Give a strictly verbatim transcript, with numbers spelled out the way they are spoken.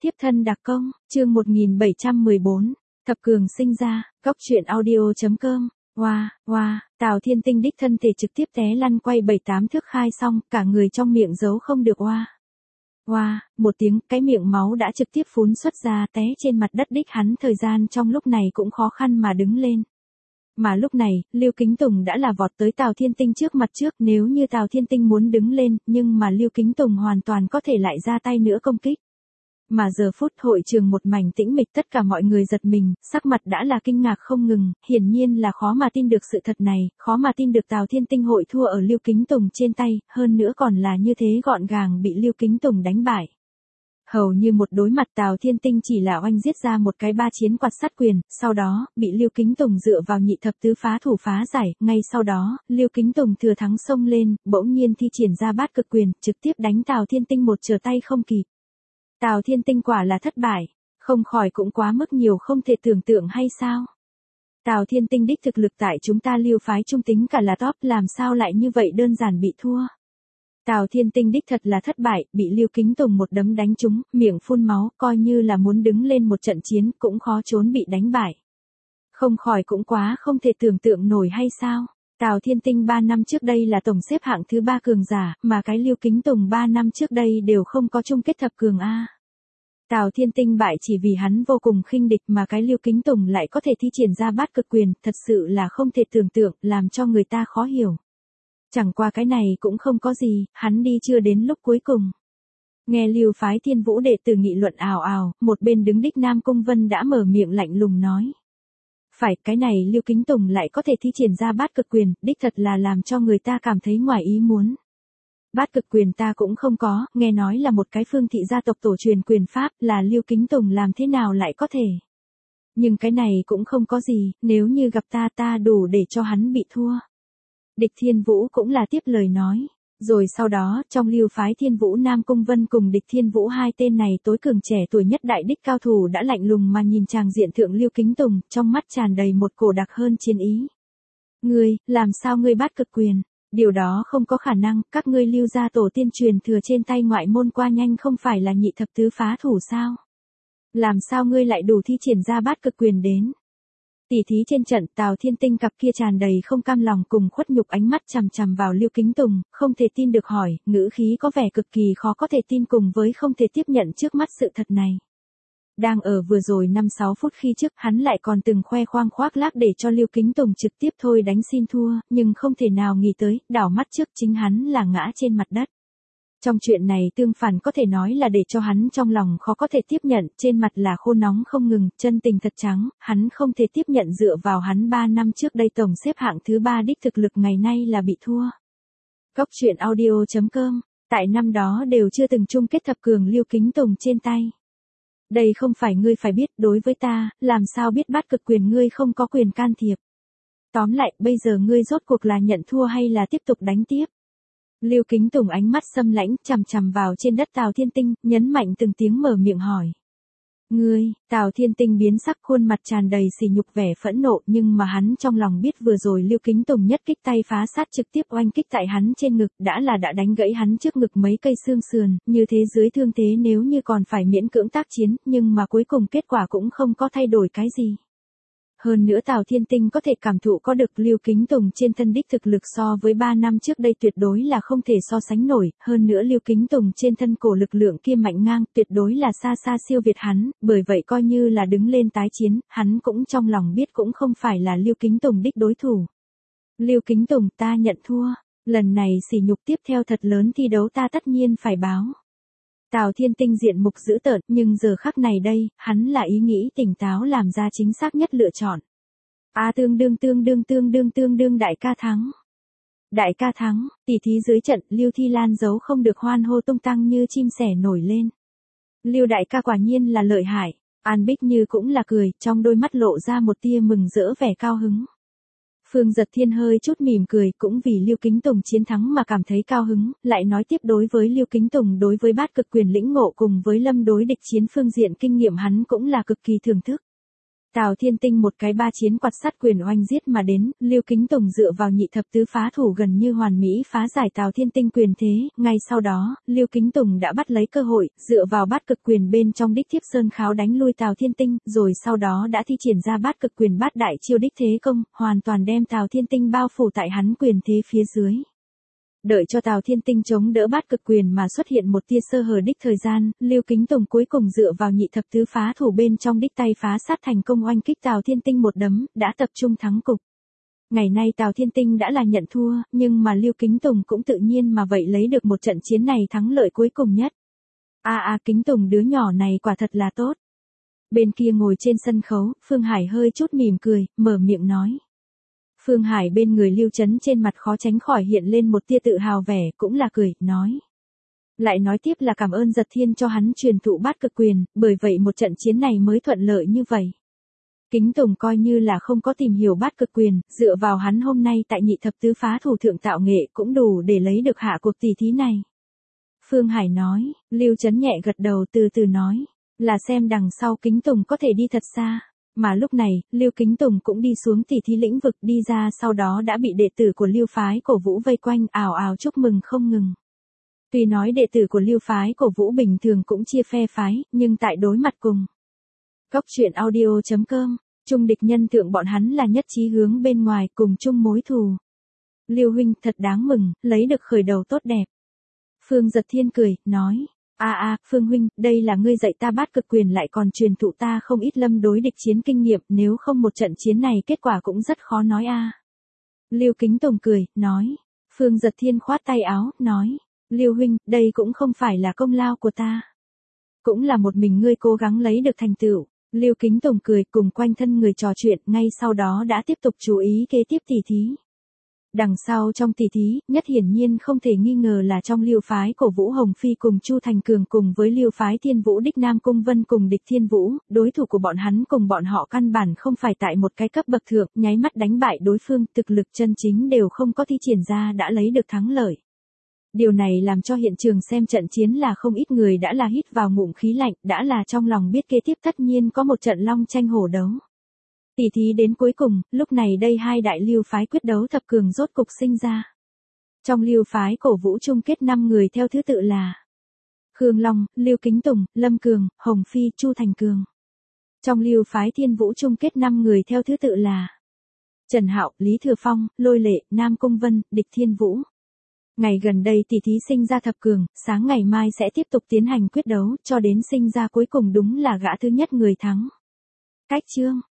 Tiếp thân đặc công, chương một nghìn bảy trăm mười bốn, thập cường sinh ra, góc truyện audio.com, wow, wow, Tào Thiên Tinh đích thân thể trực tiếp té lăn quay bảy tám thước khai xong, cả người trong miệng giấu không được oa. Oa, một tiếng, cái miệng máu đã trực tiếp phún xuất ra té trên mặt đất đích hắn thời gian trong lúc này cũng khó khăn mà đứng lên. Mà lúc này, Lưu Kính Tùng đã là vọt tới Tào Thiên Tinh trước mặt trước, nếu như Tào Thiên Tinh muốn đứng lên, nhưng mà Lưu Kính Tùng hoàn toàn có thể lại ra tay nữa công kích. Mà giờ phút hội trường một mảnh tĩnh mịch, tất cả mọi người giật mình, sắc mặt đã là kinh ngạc không ngừng, hiển nhiên là khó mà tin được sự thật này, khó mà tin được Tào Thiên Tinh hội thua ở Lưu Kính Tùng trên tay, hơn nữa còn là như thế gọn gàng bị Lưu Kính Tùng đánh bại. Hầu như một đối mặt Tào Thiên Tinh chỉ là oanh giết ra một cái ba chiến quạt sát quyền, sau đó, bị Lưu Kính Tùng dựa vào nhị thập tứ phá thủ phá giải, ngay sau đó, Lưu Kính Tùng thừa thắng xông lên, bỗng nhiên thi triển ra bát cực quyền, trực tiếp đánh Tào Thiên Tinh một trở tay không kịp. Tào Thiên Tinh quả là thất bại, không khỏi cũng quá mức nhiều không thể tưởng tượng hay sao? Tào Thiên Tinh đích thực lực tại chúng ta Lưu phái trung tính cả là top, làm sao lại như vậy đơn giản bị thua? Tào Thiên Tinh đích thật là thất bại, bị Lưu Kính Tùng một đấm đánh trúng, miệng phun máu, coi như là muốn đứng lên một trận chiến cũng khó trốn bị đánh bại. Không khỏi cũng quá không thể tưởng tượng nổi hay sao? Tào Thiên Tinh ba năm trước đây là tổng xếp hạng thứ ba cường giả, mà cái Lưu Kính Tùng ba năm trước đây đều không có chung kết thập cường A. Tào Thiên Tinh bại chỉ vì hắn vô cùng khinh địch, mà cái Lưu Kính Tùng lại có thể thi triển ra bát cực quyền, thật sự là không thể tưởng tượng, làm cho người ta khó hiểu. Chẳng qua cái này cũng không có gì, hắn đi chưa đến lúc cuối cùng. Nghe Lưu phái Thiên Vũ đệ tử nghị luận ào ào, một bên đứng đích Nam Cung Vân đã mở miệng lạnh lùng nói. Phải, cái này Lưu Kính Tùng lại có thể thi triển ra bát cực quyền, đích thật là làm cho người ta cảm thấy ngoài ý muốn. Bát cực quyền ta cũng không có, nghe nói là một cái phương thị gia tộc tổ truyền quyền pháp, là Lưu Kính Tùng làm thế nào lại có thể. Nhưng cái này cũng không có gì, nếu như gặp ta ta đủ để cho hắn bị thua. Địch Thiên Vũ cũng là tiếp lời nói. Rồi sau đó, trong Lưu phái Thiên Vũ Nam Cung Vân cùng Địch Thiên Vũ hai tên này tối cường trẻ tuổi nhất đại đích cao thủ đã lạnh lùng mà nhìn chàng diện thượng Lưu Kính Tùng, trong mắt tràn đầy một cổ đặc hơn chiến ý. Ngươi, làm sao ngươi bát cực quyền? Điều đó không có khả năng, các ngươi Lưu gia tổ tiên truyền thừa trên tay ngoại môn qua nhanh không phải là nhị thập tứ phá thủ sao? Làm sao ngươi lại đủ thi triển ra bát cực quyền đến? Tỷ thí trên trận, Tào Thiên Tinh cặp kia tràn đầy không cam lòng cùng khuất nhục ánh mắt chằm chằm vào Lưu Kính Tùng, không thể tin được hỏi, ngữ khí có vẻ cực kỳ khó có thể tin cùng với không thể tiếp nhận trước mắt sự thật này. Đang ở vừa rồi năm sáu phút khi trước, hắn lại còn từng khoe khoang khoác lác để cho Lưu Kính Tùng trực tiếp thôi đánh xin thua, nhưng không thể nào nghĩ tới, đảo mắt trước chính hắn là ngã trên mặt đất. Trong chuyện này tương phản có thể nói là để cho hắn trong lòng khó có thể tiếp nhận, trên mặt là khô nóng không ngừng, chân tình thật trắng, hắn không thể tiếp nhận dựa vào hắn ba năm trước đây tổng xếp hạng thứ ba đích thực lực ngày nay là bị thua. Góc truyện audio.com, tại năm đó đều chưa từng chung kết thập cường Lưu Kính Tùng trên tay. Đây không phải ngươi phải biết, đối với ta, làm sao biết bát cực quyền ngươi không có quyền can thiệp. Tóm lại, bây giờ ngươi rốt cuộc là nhận thua hay là tiếp tục đánh tiếp? Lưu Kính Tùng ánh mắt xâm lãnh, chằm chằm vào trên đất Tào Thiên Tinh, nhấn mạnh từng tiếng mở miệng hỏi. Ngươi, Tào Thiên Tinh biến sắc, khuôn mặt tràn đầy sỉ nhục vẻ phẫn nộ, nhưng mà hắn trong lòng biết vừa rồi Lưu Kính Tùng nhất kích tay phá sát trực tiếp oanh kích tại hắn trên ngực, đã là đã đánh gãy hắn trước ngực mấy cây xương sườn, như thế dưới thương thế nếu như còn phải miễn cưỡng tác chiến, nhưng mà cuối cùng kết quả cũng không có thay đổi cái gì. Hơn nữa Tào Thiên Tinh có thể cảm thụ có được Lưu Kính Tùng trên thân đích thực lực so với ba năm trước đây tuyệt đối là không thể so sánh nổi, hơn nữa Lưu Kính Tùng trên thân cổ lực lượng kia mạnh ngang, tuyệt đối là xa xa siêu việt hắn, bởi vậy coi như là đứng lên tái chiến, hắn cũng trong lòng biết cũng không phải là Lưu Kính Tùng đích đối thủ. Lưu Kính Tùng, ta nhận thua, lần này sỉ nhục tiếp theo thật lớn thi đấu ta tất nhiên phải báo. Tào Thiên Tinh diện mục dữ tợn, nhưng giờ khắc này đây, hắn là ý nghĩ tỉnh táo làm ra chính xác nhất lựa chọn. A tương đương tương đương tương đương tương đương đại ca thắng. Đại ca thắng, tỷ thí dưới trận, Lưu Thi Lan giấu không được hoan hô tung tăng như chim sẻ nổi lên. Lưu đại ca quả nhiên là lợi hại, An Bích Như cũng là cười, trong đôi mắt lộ ra một tia mừng rỡ vẻ cao hứng. Phương Giật Thiên hơi chút mỉm cười, cũng vì Lưu Kính Tùng chiến thắng mà cảm thấy cao hứng, lại nói tiếp đối với Lưu Kính Tùng đối với bát cực quyền lĩnh ngộ cùng với lâm đối địch chiến phương diện kinh nghiệm hắn cũng là cực kỳ thưởng thức. Tào Thiên Tinh một cái ba chiến quạt sắt quyền oanh giết mà đến, Lưu Kính Tùng dựa vào nhị thập tứ phá thủ gần như hoàn mỹ phá giải Tào Thiên Tinh quyền thế, ngay sau đó, Lưu Kính Tùng đã bắt lấy cơ hội, dựa vào bát cực quyền bên trong đích thiếp sơn kháo đánh lui Tào Thiên Tinh, rồi sau đó đã thi triển ra bát cực quyền bát đại chiêu đích thế công, hoàn toàn đem Tào Thiên Tinh bao phủ tại hắn quyền thế phía dưới. Đợi cho Tào Thiên Tinh chống đỡ bát cực quyền mà xuất hiện một tia sơ hở đích thời gian, Lưu Kính Tùng cuối cùng dựa vào nhị thập tứ phá thủ bên trong đích tay phá sát thành công oanh kích Tào Thiên Tinh một đấm, đã tập trung thắng cục. Ngày nay Tào Thiên Tinh đã là nhận thua, nhưng mà Lưu Kính Tùng cũng tự nhiên mà vậy lấy được một trận chiến này thắng lợi cuối cùng nhất. A a Kính Tùng đứa nhỏ này quả thật là tốt. Bên kia ngồi trên sân khấu, Phương Hải hơi chút mỉm cười, mở miệng nói. Phương Hải bên người Lưu Chấn trên mặt khó tránh khỏi hiện lên một tia tự hào vẻ, cũng là cười, nói. Lại nói tiếp là cảm ơn Giật Thiên cho hắn truyền thụ bát cực quyền, bởi vậy một trận chiến này mới thuận lợi như vậy. Kính Tùng coi như là không có tìm hiểu bát cực quyền, dựa vào hắn hôm nay tại nhị thập tứ phá thủ thượng tạo nghệ cũng đủ để lấy được hạ cuộc tỷ thí này. Phương Hải nói, Lưu Chấn nhẹ gật đầu từ từ nói, là xem đằng sau Kính Tùng có thể đi thật xa. Mà lúc này, Lưu Kính Tùng cũng đi xuống tỷ thí lĩnh vực đi ra sau đó đã bị đệ tử của Lưu phái cổ vũ vây quanh ào ào chúc mừng không ngừng. Tuy nói đệ tử của Lưu phái cổ vũ bình thường cũng chia phe phái, nhưng tại đối mặt cùng Góc truyện audio chấm com, chung địch nhân thượng bọn hắn là nhất chí hướng bên ngoài cùng chung mối thù. Lưu huynh thật đáng mừng, lấy được khởi đầu tốt đẹp. Phương Giật Thiên cười, nói. A a, Phương huynh, đây là ngươi dạy ta bát cực quyền lại còn truyền thụ ta không ít lâm đối địch chiến kinh nghiệm, nếu không một trận chiến này kết quả cũng rất khó nói a. Lưu Kính Tùng cười, nói. Phương Giật Thiên khoát tay áo, nói. Lưu huynh, đây cũng không phải là công lao của ta. Cũng là một mình ngươi cố gắng lấy được thành tựu. Lưu Kính Tùng cười cùng quanh thân người trò chuyện, ngay sau đó đã tiếp tục chú ý kế tiếp tỷ thí. Đằng sau trong tỷ thí, nhất hiển nhiên không thể nghi ngờ là trong Lưu phái cổ Vũ Hồng Phi cùng Chu Thành Cường cùng với Lưu phái Thiên Vũ đích Nam Cung Vân cùng địch Thiên Vũ, đối thủ của bọn hắn cùng bọn họ căn bản không phải tại một cái cấp bậc thượng, nháy mắt đánh bại đối phương, thực lực chân chính đều không có thi triển ra đã lấy được thắng lợi. Điều này làm cho hiện trường xem trận chiến là không ít người đã là hít vào ngụm khí lạnh, đã là trong lòng biết kế tiếp tất nhiên có một trận long tranh hổ đấu. Tỷ thí đến cuối cùng, lúc này đây hai đại Lưu phái quyết đấu thập cường rốt cục sinh ra. Trong Lưu phái cổ Vũ chung kết năm người theo thứ tự là Khương Long, Lưu Kính Tùng, Lâm Cường, Hồng Phi, Chu Thành Cường. Trong Lưu phái Thiên Vũ chung kết năm người theo thứ tự là Trần Hạo, Lý Thừa Phong, Lôi Lệ, Nam Cung Vân, địch Thiên Vũ. Ngày gần đây tỷ thí sinh ra thập cường, sáng ngày mai sẽ tiếp tục tiến hành quyết đấu, cho đến sinh ra cuối cùng đúng là gã thứ nhất người thắng. Cách chương